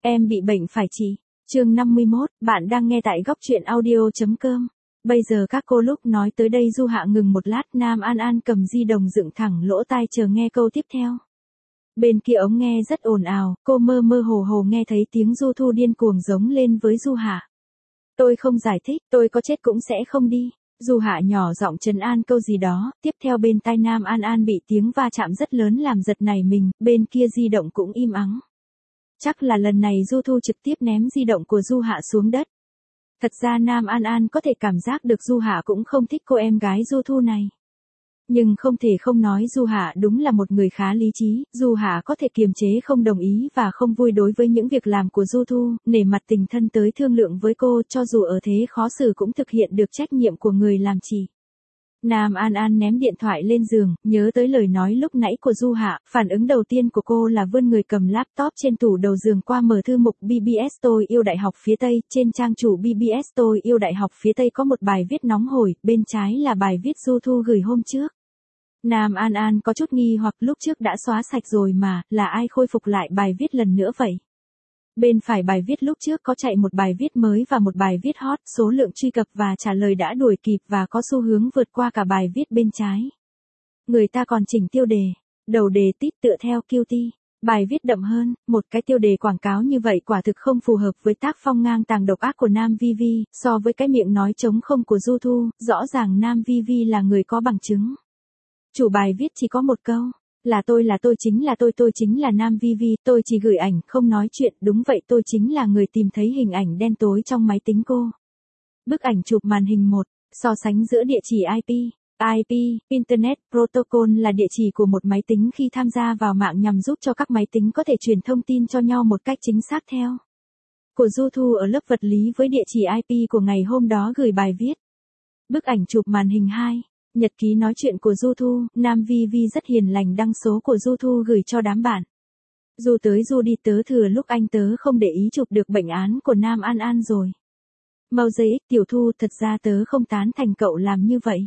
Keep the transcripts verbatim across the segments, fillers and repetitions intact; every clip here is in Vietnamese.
Em bị bệnh phải chị. Chương năm mươi mốt, bạn đang nghe tại góc truyện audio.com. Bây giờ các cô lúc nói tới đây Du Hạ ngừng một lát, Nam An An cầm di động dựng thẳng lỗ tai chờ nghe câu tiếp theo. Bên kia ống nghe rất ồn ào, cô mơ mơ hồ hồ nghe thấy tiếng Du Thu điên cuồng giống lên với Du Hạ. Tôi không giải thích, tôi có chết cũng sẽ không đi. Du Hạ nhỏ giọng trấn an câu gì đó, tiếp theo bên tai Nam An An bị tiếng va chạm rất lớn làm giật nảy mình, bên kia di động cũng im ắng. Chắc là lần này Du Thu trực tiếp ném di động của Du Hạ xuống đất. Thật ra Nam An An có thể cảm giác được Du Hạ cũng không thích cô em gái Du Thu này. Nhưng không thể không nói Du Hạ đúng là một người khá lý trí, Du Hạ có thể kiềm chế không đồng ý và không vui đối với những việc làm của Du Thu, nể mặt tình thân tới thương lượng với cô, cho dù ở thế khó xử cũng thực hiện được trách nhiệm của người làm chị. Nam An An ném điện thoại lên giường, nhớ tới lời nói lúc nãy của Du Hạ, phản ứng đầu tiên của cô là vươn người cầm laptop trên tủ đầu giường qua mở thư mục bê bê ét Tôi yêu Đại học phía Tây, trên trang chủ bê bê ét Tôi yêu Đại học phía Tây có một bài viết nóng hổi, bên trái là bài viết Du Thu gửi hôm trước. Nam An An có chút nghi hoặc lúc trước đã xóa sạch rồi mà, là ai khôi phục lại bài viết lần nữa vậy? Bên phải bài viết lúc trước có chạy một bài viết mới và một bài viết hot, số lượng truy cập và trả lời đã đuổi kịp và có xu hướng vượt qua cả bài viết bên trái. Người ta còn chỉnh tiêu đề, đầu đề tít tựa theo Q T, bài viết đậm hơn, một cái tiêu đề quảng cáo như vậy quả thực không phù hợp với tác phong ngang tàng độc ác của Nam Vi Vi, so với cái miệng nói trống không của Du Thu, rõ ràng Nam Vi Vi là người có bằng chứng. Chủ bài viết chỉ có một câu. Là tôi là tôi chính là tôi tôi chính là Nam Vi Vi, tôi chỉ gửi ảnh, không nói chuyện, đúng vậy tôi chính là người tìm thấy hình ảnh đen tối trong máy tính cô. Bức ảnh chụp màn hình một, so sánh giữa địa chỉ I P. I P, Internet Protocol là địa chỉ của một máy tính khi tham gia vào mạng nhằm giúp cho các máy tính có thể truyền thông tin cho nhau một cách chính xác theo. Của Du Thu ở lớp vật lý với địa chỉ I P của ngày hôm đó gửi bài viết. Bức ảnh chụp màn hình hai. Nhật ký nói chuyện của Du Thu, Nam Vi Vi rất hiền lành đăng số của Du Thu gửi cho đám bạn. Du tới Du đi tớ thừa lúc anh tớ không để ý chụp được bệnh án của Nam An An rồi. Mau giấy ích Tiểu Thu thật ra tớ không tán thành cậu làm như vậy.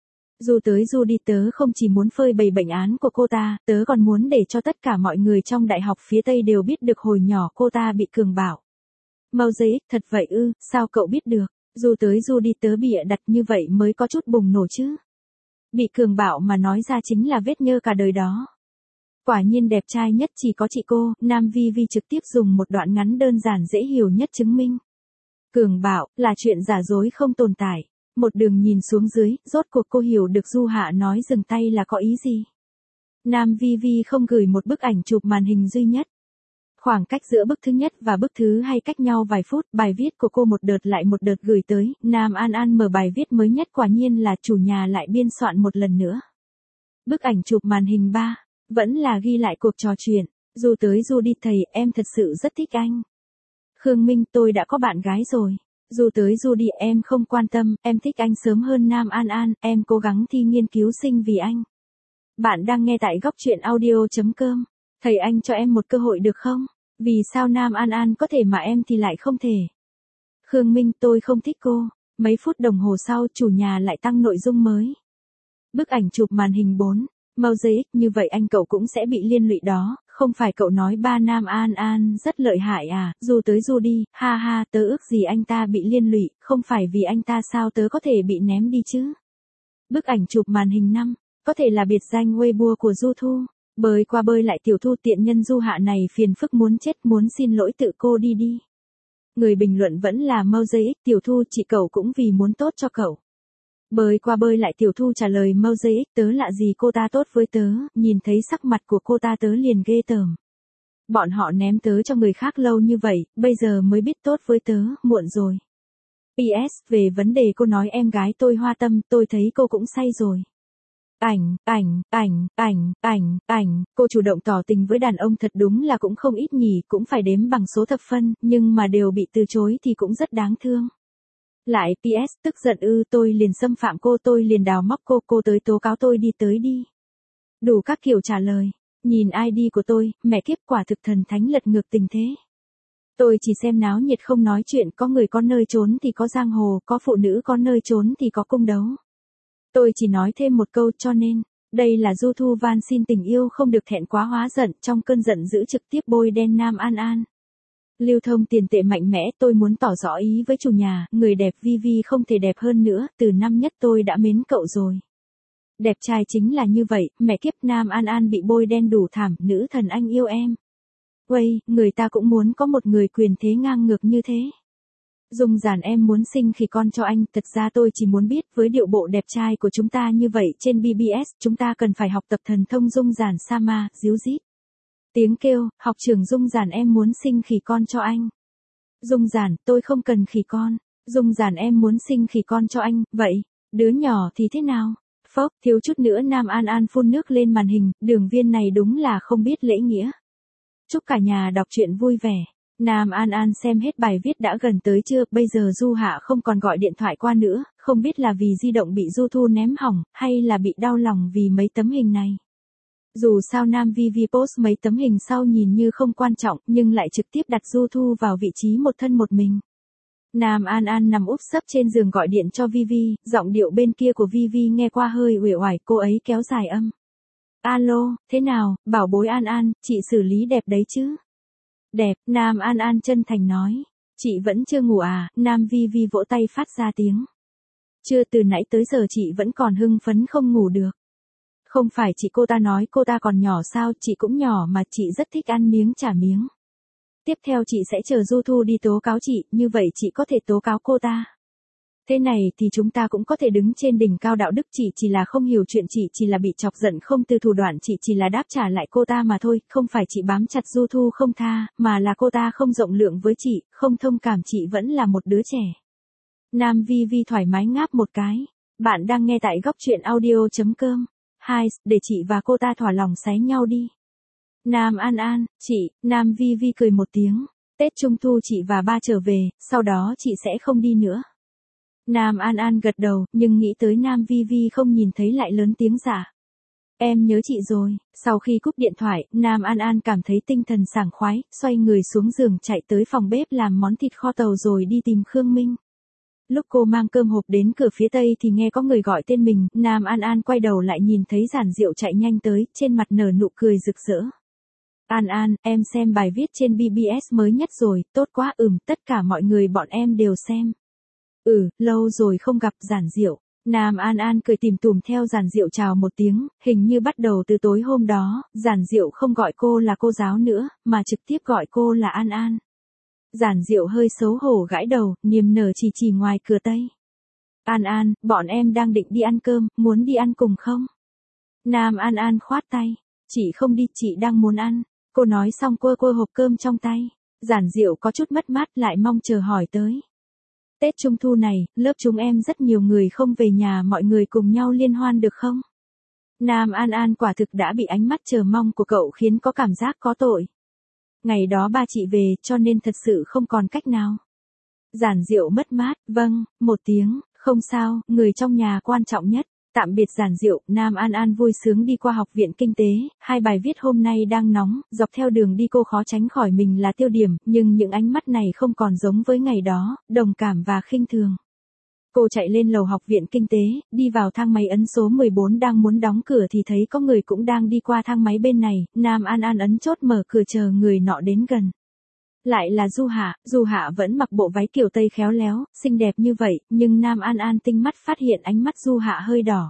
Du tới Du đi tớ không chỉ muốn phơi bày bệnh án của cô ta, tớ còn muốn để cho tất cả mọi người trong đại học phía Tây đều biết được hồi nhỏ cô ta bị cường bạo. Mau giấy ích thật vậy ư, sao cậu biết được? Du tới Du đi tớ bịa đặt như vậy mới có chút bùng nổ chứ. Bị cường bạo mà nói ra chính là vết nhơ cả đời đó. Quả nhiên đẹp trai nhất chỉ có chị cô, Nam Vi Vi trực tiếp dùng một đoạn ngắn đơn giản dễ hiểu nhất chứng minh. Cường bạo, là chuyện giả dối không tồn tại. Một đường nhìn xuống dưới, rốt cuộc cô hiểu được Du Hạ nói dừng tay là có ý gì. Nam Vi Vi không gửi một bức ảnh chụp màn hình duy nhất. Khoảng cách giữa bức thứ nhất và bức thứ hai cách nhau vài phút, bài viết của cô một đợt lại một đợt gửi tới, Nam An An mở bài viết mới nhất quả nhiên là chủ nhà lại biên soạn một lần nữa. Bức ảnh chụp màn hình ba, vẫn là ghi lại cuộc trò chuyện, Du tới Du đi thầy, em thật sự rất thích anh. Khương Minh, tôi đã có bạn gái rồi. Du tới Du đi, em không quan tâm, em thích anh sớm hơn Nam An An, em cố gắng thi nghiên cứu sinh vì anh. Bạn đang nghe tại góc truyện audio.com. Thầy anh cho em một cơ hội được không? Vì sao Nam An An có thể mà em thì lại không thể? Khương Minh, tôi không thích cô. Mấy phút đồng hồ sau chủ nhà lại tăng nội dung mới. Bức ảnh chụp màn hình bốn. Mau giấy ích, như vậy anh cậu cũng sẽ bị liên lụy đó. Không phải cậu nói ba Nam An An rất lợi hại à? Du tới Du đi, ha ha, tớ ước gì anh ta bị liên lụy, không phải vì anh ta sao tớ có thể bị ném đi chứ? Bức ảnh chụp màn hình năm. Có thể là biệt danh Weibo của Du Thu. Bơi qua bơi lại Tiểu Thu tiện nhân Du Hạ này phiền phức muốn chết, muốn xin lỗi tự cô đi đi. Người bình luận vẫn là Mau giây ích Tiểu Thu, chị cậu cũng vì muốn tốt cho cậu. Bơi qua bơi lại Tiểu Thu trả lời Mau giây ích, tớ lạ gì cô ta tốt với tớ, nhìn thấy sắc mặt của cô ta tớ liền ghê tởm. Bọn họ ném tớ cho người khác lâu như vậy, bây giờ mới biết tốt với tớ, muộn rồi. pê ét về vấn đề cô nói em gái tôi hoa tâm, tôi thấy cô cũng say rồi. Ảnh, ảnh, ảnh, ảnh, ảnh, ảnh, cô chủ động tỏ tình với đàn ông thật đúng là cũng không ít nhỉ, cũng phải đếm bằng số thập phân, nhưng mà đều bị từ chối thì cũng rất đáng thương. Lại pê ét tức giận ư, tôi liền xâm phạm cô, tôi liền đào móc cô, cô tới tố cáo tôi đi tới đi. Đủ các kiểu trả lời, nhìn i đê của tôi, mẹ kiếp quả thực thần thánh lật ngược tình thế. Tôi chỉ xem náo nhiệt không nói chuyện, có người có nơi trốn thì có giang hồ, có phụ nữ có nơi trốn thì có cung đấu. Tôi chỉ nói thêm một câu cho nên, đây là Du Thu van xin tình yêu không được thẹn quá hóa giận, trong cơn giận dữ trực tiếp bôi đen Nam An An. Lưu thông tiền tệ mạnh mẽ, tôi muốn tỏ rõ ý với chủ nhà, người đẹp Vivi không thể đẹp hơn nữa, từ năm nhất tôi đã mến cậu rồi. Đẹp trai chính là như vậy, mẹ kiếp, Nam An An bị bôi đen đủ thảm, nữ thần anh yêu em. Uầy, người ta cũng muốn có một người quyền thế ngang ngược như thế. Dung Giản em muốn sinh khỉ con cho anh, thật ra tôi chỉ muốn biết với điệu bộ đẹp trai của chúng ta như vậy trên bê bê ét, chúng ta cần phải học tập thần thông Dung Giản Sama, díu dít. Tiếng kêu, học trưởng Dung Giản em muốn sinh khỉ con cho anh. Dung Giản, tôi không cần khỉ con. Dung Giản em muốn sinh khỉ con cho anh, vậy, đứa nhỏ thì thế nào? Phốc, thiếu chút nữa Nam An An phun nước lên màn hình, đường viên này đúng là không biết lễ nghĩa. Chúc cả nhà đọc truyện vui vẻ. Nam An An xem hết bài viết đã gần tới chưa, bây giờ Du Hạ không còn gọi điện thoại qua nữa, không biết là vì di động bị Du Thu ném hỏng, hay là bị đau lòng vì mấy tấm hình này. Dù sao Nam Vivi post mấy tấm hình sau nhìn như không quan trọng, nhưng lại trực tiếp đặt Du Thu vào vị trí một thân một mình. Nam An An nằm úp sấp trên giường gọi điện cho Vivi, giọng điệu bên kia của Vivi nghe qua hơi uể oải, cô ấy kéo dài âm. Alo, thế nào, bảo bối An An, chị xử lý đẹp đấy chứ? Đẹp, Nam An An chân thành nói. Chị vẫn chưa ngủ à, Nam Vivi vỗ tay phát ra tiếng. Chưa, từ nãy tới giờ chị vẫn còn hưng phấn không ngủ được. Không phải chị, cô ta nói cô ta còn nhỏ sao, chị cũng nhỏ mà, chị rất thích ăn miếng trả miếng. Tiếp theo chị sẽ chờ Du Thu đi tố cáo chị, như vậy chị có thể tố cáo cô ta. Thế này thì chúng ta cũng có thể đứng trên đỉnh cao đạo đức, chị chỉ là không hiểu chuyện, chị chỉ là bị chọc giận không từ thủ đoạn, chị chỉ là đáp trả lại cô ta mà thôi, không phải chị bám chặt Du Thu không tha, mà là cô ta không rộng lượng với chị, không thông cảm, chị vẫn là một đứa trẻ. Nam Vivi thoải mái ngáp một cái. Bạn đang nghe tại góc truyện audio.com. Hai, để chị và cô ta thỏa lòng xé nhau đi. Nam An An, chị, Nam Vivi cười một tiếng. Tết Trung Thu chị và ba trở về, sau đó chị sẽ không đi nữa. Nam An An gật đầu, nhưng nghĩ tới Nam Vivi không nhìn thấy lại lớn tiếng giả. Em nhớ chị rồi. Sau khi cúp điện thoại, Nam An An cảm thấy tinh thần sảng khoái, xoay người xuống giường chạy tới phòng bếp làm món thịt kho tàu rồi đi tìm Khương Minh. Lúc cô mang cơm hộp đến cửa phía tây thì nghe có người gọi tên mình, Nam An An quay đầu lại nhìn thấy Giản Diệu chạy nhanh tới, trên mặt nở nụ cười rực rỡ. An An, em xem bài viết trên bê bê ét mới nhất rồi, tốt quá, ừm, tất cả mọi người bọn em đều xem. Ừ, lâu rồi không gặp, Giản Diệu. Nam An An cười tủm tỉm theo Giản Diệu chào một tiếng, hình như bắt đầu từ tối hôm đó, Giản Diệu không gọi cô là cô giáo nữa, mà trực tiếp gọi cô là An An. Giản Diệu hơi xấu hổ gãi đầu, niềm nở chỉ chỉ ngoài cửa tây. An An, bọn em đang định đi ăn cơm, muốn đi ăn cùng không? Nam An An khoát tay. Chị không đi, chị đang muốn ăn. Cô nói xong quơ quơ hộp cơm trong tay. Giản Diệu có chút mất mát lại mong chờ hỏi tới. Tết Trung Thu này, lớp chúng em rất nhiều người không về nhà, mọi người cùng nhau liên hoan được không? Nam An An quả thực đã bị ánh mắt chờ mong của cậu khiến có cảm giác có tội. Ngày đó ba chị về, cho nên thật sự không còn cách nào. Giản Diệu mất mát, vâng, một tiếng, không sao, người trong nhà quan trọng nhất. Tạm biệt Giản Diệu, Nam An An vui sướng đi qua học viện kinh tế, hai bài viết hôm nay đang nóng, dọc theo đường đi cô khó tránh khỏi mình là tiêu điểm, nhưng những ánh mắt này không còn giống với ngày đó, đồng cảm và khinh thường. Cô chạy lên lầu học viện kinh tế, đi vào thang máy ấn số mười bốn đang muốn đóng cửa thì thấy có người cũng đang đi qua thang máy bên này, Nam An An ấn chốt mở cửa chờ người nọ đến gần. Lại là Du Hạ, Du Hạ vẫn mặc bộ váy kiểu Tây khéo léo, xinh đẹp như vậy, nhưng Nam An An tinh mắt phát hiện ánh mắt Du Hạ hơi đỏ.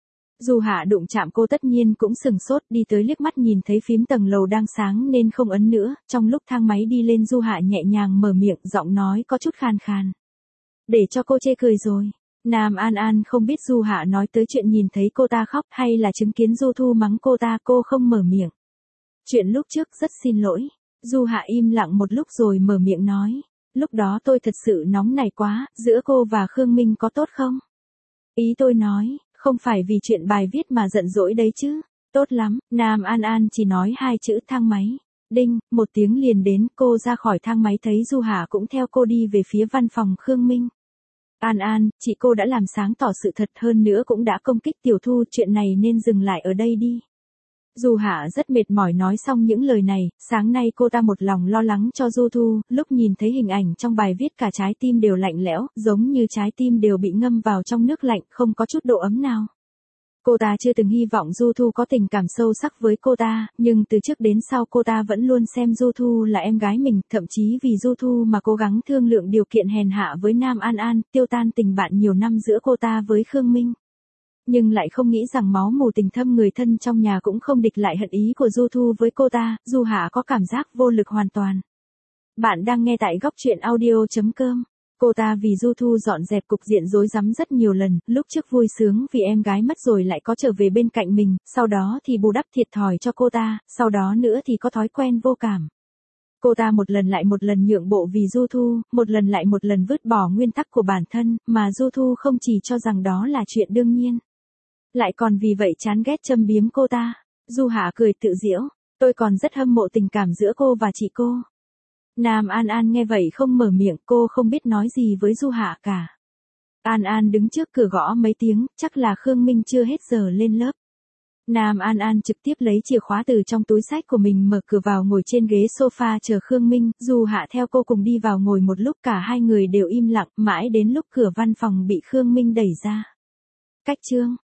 Du Hạ đụng chạm cô tất nhiên cũng sừng sốt, đi tới liếc mắt nhìn thấy phím tầng lầu đang sáng nên không ấn nữa, trong lúc thang máy đi lên Du Hạ nhẹ nhàng mở miệng, giọng nói có chút khàn khàn. Để cho cô chê cười rồi. Nam An An không biết Du Hạ nói tới chuyện nhìn thấy cô ta khóc hay là chứng kiến Du Thu mắng cô ta, cô không mở miệng. Chuyện lúc trước rất xin lỗi. Du Hạ im lặng một lúc rồi mở miệng nói. Lúc đó tôi thật sự nóng nảy quá, giữa cô và Khương Minh có tốt không? Ý tôi nói, không phải vì chuyện bài viết mà giận dỗi đấy chứ. Tốt lắm, Nam An An chỉ nói hai chữ thang máy. Đinh, một tiếng liền đến, cô ra khỏi thang máy thấy Du Hạ cũng theo cô đi về phía văn phòng Khương Minh. An An, chị cô đã làm sáng tỏ sự thật, hơn nữa cũng đã công kích Tiểu Thu, chuyện này nên dừng lại ở đây đi. Du Hạ rất mệt mỏi nói xong những lời này, sáng nay cô ta một lòng lo lắng cho Du Thu, lúc nhìn thấy hình ảnh trong bài viết cả trái tim đều lạnh lẽo, giống như trái tim đều bị ngâm vào trong nước lạnh, không có chút độ ấm nào. Cô ta chưa từng hy vọng Du Thu có tình cảm sâu sắc với cô ta, nhưng từ trước đến sau cô ta vẫn luôn xem Du Thu là em gái mình, thậm chí vì Du Thu mà cố gắng thương lượng điều kiện hèn hạ với Nam An An, tiêu tan tình bạn nhiều năm giữa cô ta với Khương Minh. Nhưng lại không nghĩ rằng máu mù tình thâm người thân trong nhà cũng không địch lại hận ý của Du Thu với cô ta, Du Hạ có cảm giác vô lực hoàn toàn. Bạn đang nghe tại góc truyện audio.com. Cô ta vì Du Thu dọn dẹp cục diện rối rắm rất nhiều lần, lúc trước vui sướng vì em gái mất rồi lại có trở về bên cạnh mình, sau đó thì bù đắp thiệt thòi cho cô ta, sau đó nữa thì có thói quen vô cảm. Cô ta một lần lại một lần nhượng bộ vì Du Thu, một lần lại một lần vứt bỏ nguyên tắc của bản thân, mà Du Thu không chỉ cho rằng đó là chuyện đương nhiên. Lại còn vì vậy chán ghét châm biếm cô ta. Du Hạ cười tự giễu, tôi còn rất hâm mộ tình cảm giữa cô và chị cô. Nam An An nghe vậy không mở miệng, cô không biết nói gì với Du Hạ cả. An An đứng trước cửa gõ mấy tiếng, chắc là Khương Minh chưa hết giờ lên lớp. Nam An An trực tiếp lấy chìa khóa từ trong túi xách của mình mở cửa vào ngồi trên ghế sofa chờ Khương Minh, Du Hạ theo cô cùng đi vào ngồi một lúc, cả hai người đều im lặng, mãi đến lúc cửa văn phòng bị Khương Minh đẩy ra. Cách chương